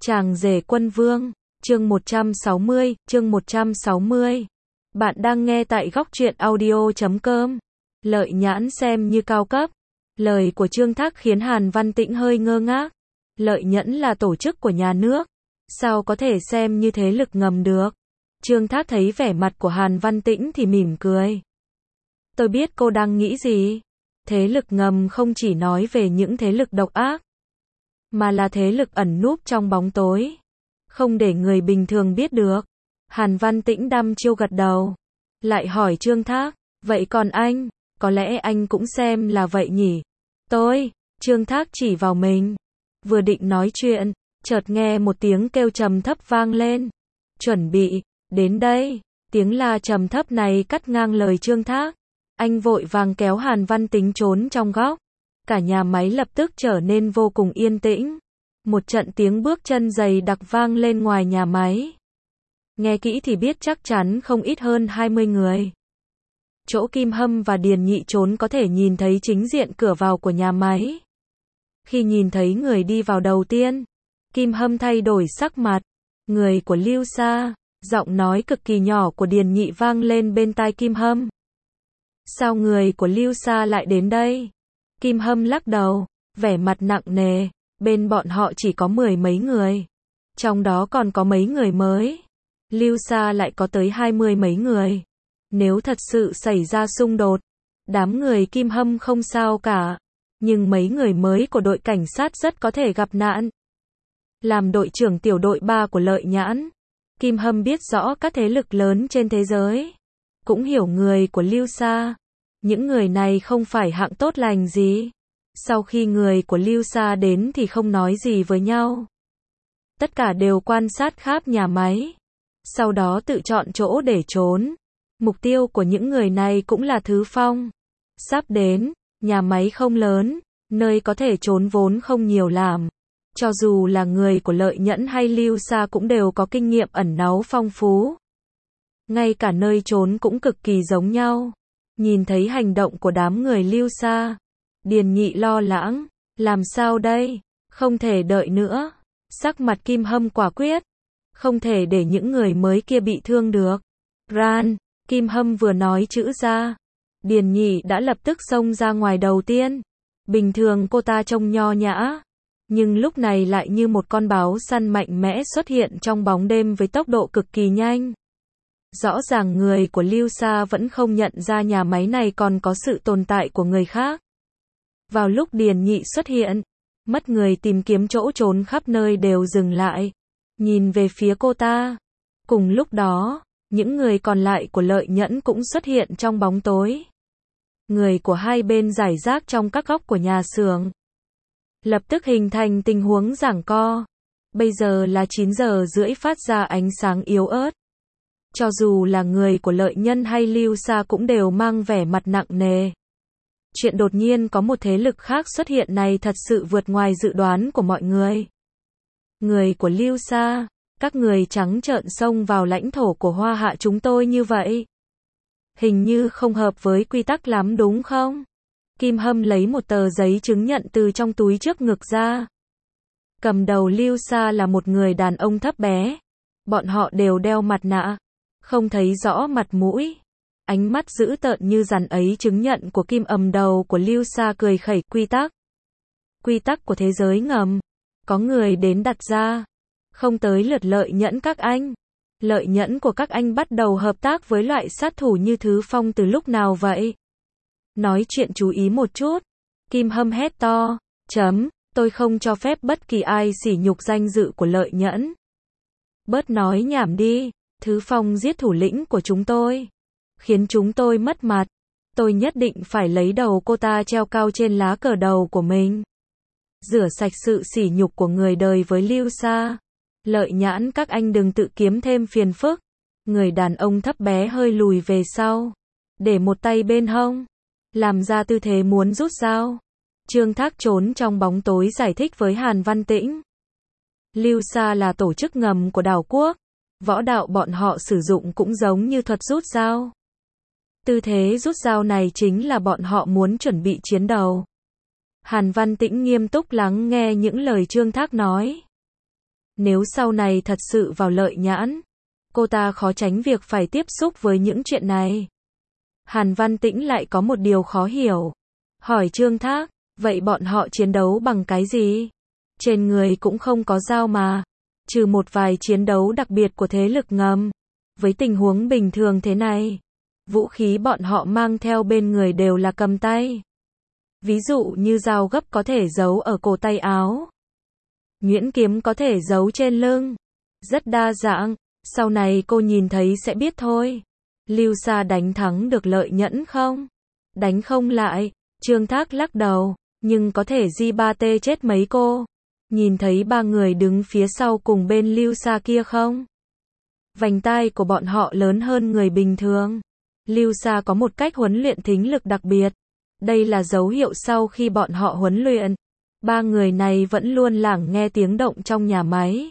Chàng rể quân vương, chương 160. Bạn đang nghe tại góc truyện audio.com. Lợi Nhãn xem như cao cấp. Lời của Trương Thác khiến Hàn Văn Tĩnh hơi ngơ ngác. Lợi Nhẫn là tổ chức của nhà nước, sao có thể xem như thế lực ngầm được? Trương Thác thấy vẻ mặt của Hàn Văn Tĩnh thì mỉm cười. Tôi biết cô đang nghĩ gì. Thế lực ngầm không chỉ nói về những thế lực độc ác, mà là thế lực ẩn núp trong bóng tối, không để người bình thường biết được. Hàn Văn Tĩnh đăm chiêu gật đầu, lại hỏi Trương Thác, vậy còn anh, có lẽ anh cũng xem là vậy nhỉ? Trương Thác chỉ vào mình, vừa định nói chuyện, chợt nghe một tiếng kêu trầm thấp vang lên. Chuẩn bị, đến đây. Tiếng la trầm thấp này cắt ngang lời Trương Thác. Anh vội vàng kéo Hàn Văn Tĩnh trốn trong góc. Cả nhà máy lập tức trở nên vô cùng yên tĩnh. Một trận tiếng bước chân dày đặc vang lên ngoài nhà máy. Nghe kỹ thì biết chắc chắn không ít hơn 20 người. Chỗ Kim Hâm và Điền Nhị trốn có thể nhìn thấy chính diện cửa vào của nhà máy. Khi nhìn thấy người đi vào đầu tiên, Kim Hâm thay đổi sắc mặt. Người của Lưu Sa. Giọng nói cực kỳ nhỏ của Điền Nhị vang lên bên tai Kim Hâm. Sao người của Lưu Sa lại đến đây? Kim Hâm lắc đầu, vẻ mặt nặng nề. Bên bọn họ chỉ có 10 mấy người, trong đó còn có mấy người mới. Lưu Sa lại có tới 20 mấy người. Nếu thật sự xảy ra xung đột, đám người Kim Hâm không sao cả, nhưng mấy người mới của đội cảnh sát rất có thể gặp nạn. Làm đội trưởng tiểu đội 3 của Lợi Nhãn, Kim Hâm biết rõ các thế lực lớn trên thế giới, cũng hiểu người của Lưu Sa. Những người này không phải hạng tốt lành gì. Sau khi người của Lưu Sa đến thì không nói gì với nhau. Tất cả đều quan sát khắp nhà máy, sau đó tự chọn chỗ để trốn. Mục tiêu của những người này cũng là Thứ Phong. Sắp đến, nhà máy không lớn, nơi có thể trốn vốn không nhiều làm. Cho dù là người của Lợi Nhẫn hay Lưu Sa cũng đều có kinh nghiệm ẩn náu phong phú. Ngay cả nơi trốn cũng cực kỳ giống nhau. Nhìn thấy hành động của đám người Lưu Sa, Điền Nhị lo lắng, làm sao đây? Không thể đợi nữa. Sắc mặt Kim Hâm quả quyết, không thể để những người mới kia bị thương được. Ran, Kim Hâm vừa nói chữ ra, Điền Nhị đã lập tức xông ra ngoài đầu tiên. Bình thường cô ta trông nho nhã, nhưng lúc này lại như một con báo săn mạnh mẽ xuất hiện trong bóng đêm với tốc độ cực kỳ nhanh. Rõ ràng người của Lưu Sa vẫn không nhận ra nhà máy này còn có sự tồn tại của người khác. Vào lúc Điền Nhị xuất hiện, mất người tìm kiếm chỗ trốn khắp nơi đều dừng lại, nhìn về phía cô ta. Cùng lúc đó, những người còn lại của Lợi Nhẫn cũng xuất hiện trong bóng tối. Người của hai bên rải rác trong các góc của nhà xưởng. Lập tức hình thành tình huống giằng co. Bây giờ là 9 giờ rưỡi phát ra ánh sáng yếu ớt. Cho dù là người của Lợi Nhân hay Lưu Sa cũng đều mang vẻ mặt nặng nề. Chuyện đột nhiên có một thế lực khác xuất hiện này thật sự vượt ngoài dự đoán của mọi người. Người của Lưu Sa, các người trắng trợn xông vào lãnh thổ của Hoa Hạ chúng tôi như vậy. Hình như không hợp với quy tắc lắm đúng không? Kim Hâm lấy một tờ giấy chứng nhận từ trong túi trước ngực ra. Cầm đầu Lưu Sa là một người đàn ông thấp bé. Bọn họ đều đeo mặt nạ, không thấy rõ mặt mũi. Ánh mắt dữ tợn như dằn ấy chứng nhận của Kim Ầm đầu của Lưu Sa cười khẩy. Quy tắc của thế giới ngầm. Có người đến đặt ra. Không tới lượt Lợi Nhẫn các anh. Lợi Nhẫn của các anh bắt đầu hợp tác với loại sát thủ như Thứ Phong từ lúc nào vậy? Nói chuyện chú ý một chút. Kim Hâm hét to. Tôi không cho phép bất kỳ ai sỉ nhục danh dự của Lợi Nhẫn. Bớt nói nhảm đi. Thứ Phong giết thủ lĩnh của chúng tôi, khiến chúng tôi mất mặt. Tôi nhất định phải lấy đầu cô ta treo cao trên lá cờ đầu của mình. Rửa sạch sự sỉ nhục của người đời với Lưu Sa. Lợi Nhãn các anh đừng tự kiếm thêm phiền phức. Người đàn ông thấp bé hơi lùi về sau, để một tay bên hông, làm ra tư thế muốn rút dao. Trương Thác trốn trong bóng tối giải thích với Hàn Văn Tĩnh. Lưu Sa là tổ chức ngầm của đảo quốc. Võ đạo bọn họ sử dụng cũng giống như thuật rút dao. Tư thế rút dao này chính là bọn họ muốn chuẩn bị chiến đấu. Hàn Văn Tĩnh nghiêm túc lắng nghe những lời Trương Thác nói. Nếu sau này thật sự vào Lợi Nhãn, cô ta khó tránh việc phải tiếp xúc với những chuyện này. Hàn Văn Tĩnh lại có một điều khó hiểu. Hỏi Trương Thác, vậy bọn họ chiến đấu bằng cái gì? Trên người cũng không có dao mà. Trừ một vài chiến đấu đặc biệt của thế lực ngầm. Với tình huống bình thường thế này, vũ khí bọn họ mang theo bên người đều là cầm tay. Ví dụ như dao gấp có thể giấu ở cổ tay áo. Nhuyễn kiếm có thể giấu trên lưng. Rất đa dạng, sau này cô nhìn thấy sẽ biết thôi. Lưu Sa đánh thắng được Lợi Nhẫn không? Đánh không lại, Trương Thác lắc đầu, nhưng có thể Ji3T chết mấy cô. Nhìn thấy ba người đứng phía sau cùng bên Lưu Sa kia không? Vành tai của bọn họ lớn hơn người bình thường. Lưu Sa có một cách huấn luyện thính lực đặc biệt. Đây là dấu hiệu sau khi bọn họ huấn luyện. Ba người này vẫn luôn lắng nghe tiếng động trong nhà máy.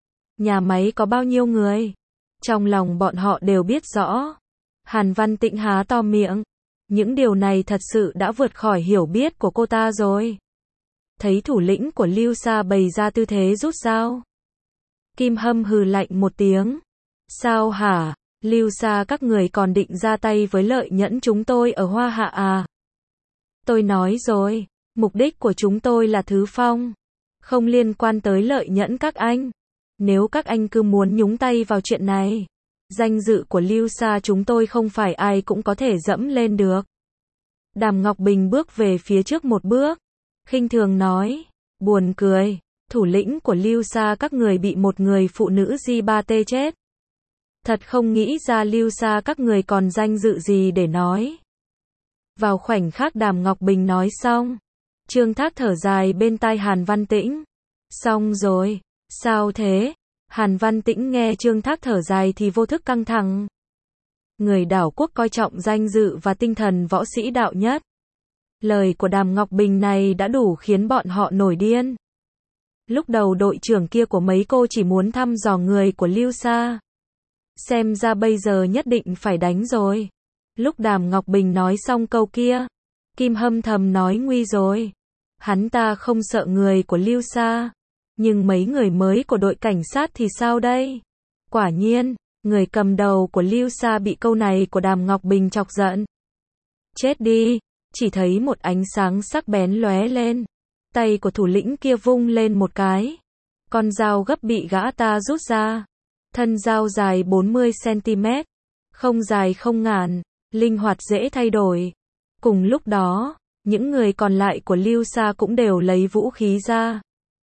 Nhà máy có bao nhiêu người? Trong lòng bọn họ đều biết rõ. Hàn Văn Tĩnh há to miệng. Những điều này thật sự đã vượt khỏi hiểu biết của cô ta rồi. Thấy thủ lĩnh của Lưu Sa bày ra tư thế rút dao. Kim Hâm hừ lạnh một tiếng. Sao hả? Lưu Sa các người còn định ra tay với Lợi Nhẫn chúng tôi ở Hoa Hạ à? Tôi nói rồi, mục đích của chúng tôi là Thứ Phong. Không liên quan tới Lợi Nhẫn các anh. Nếu các anh cứ muốn nhúng tay vào chuyện này, danh dự của Lưu Sa chúng tôi không phải ai cũng có thể dẫm lên được. Đàm Ngọc Bình bước về phía trước một bước, khinh thường nói, buồn cười, thủ lĩnh của Lưu Sa các người bị một người phụ nữ Ji3T chết. Thật không nghĩ ra Lưu Sa các người còn danh dự gì để nói. Vào khoảnh khắc Đàm Ngọc Bình nói xong, Trương Thác thở dài bên tai Hàn Văn Tĩnh. Xong rồi, sao thế? Hàn Văn Tĩnh nghe Trương Thác thở dài thì vô thức căng thẳng. Người đảo quốc coi trọng danh dự và tinh thần võ sĩ đạo nhất. Lời của Đàm Ngọc Bình này đã đủ khiến bọn họ nổi điên. Lúc đầu đội trưởng kia của mấy cô chỉ muốn thăm dò người của Lưu Sa. Xem ra bây giờ nhất định phải đánh rồi. Lúc Đàm Ngọc Bình nói xong câu kia, Kim Hâm thầm nói nguy rồi. Hắn ta không sợ người của Lưu Sa. Nhưng mấy người mới của đội cảnh sát thì sao đây? Quả nhiên, người cầm đầu của Lưu Sa bị câu này của Đàm Ngọc Bình chọc giận. Chết đi, chỉ thấy một ánh sáng sắc bén lóe lên. Tay của thủ lĩnh kia vung lên một cái. Con dao gấp bị gã ta rút ra. Thân dao dài 40 cm. Không dài không ngàn, linh hoạt dễ thay đổi. Cùng lúc đó, những người còn lại của Lưu Sa cũng đều lấy vũ khí ra.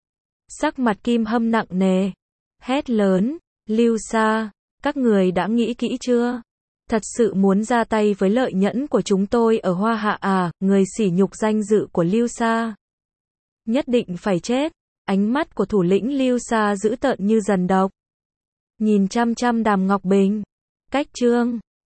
Sắc mặt Kim Hâm nặng nề. Hét lớn, Lưu Sa, các người đã nghĩ kỹ chưa? Thật sự muốn ra tay với Lợi Nhẫn của chúng tôi ở Hoa Hạ à? Người sỉ nhục danh dự của Lưu Sa nhất định phải chết. Ánh mắt của thủ lĩnh Lưu Sa dữ tợn như dần độc. Nhìn chăm chăm Đàm Ngọc Bình. Cách Trương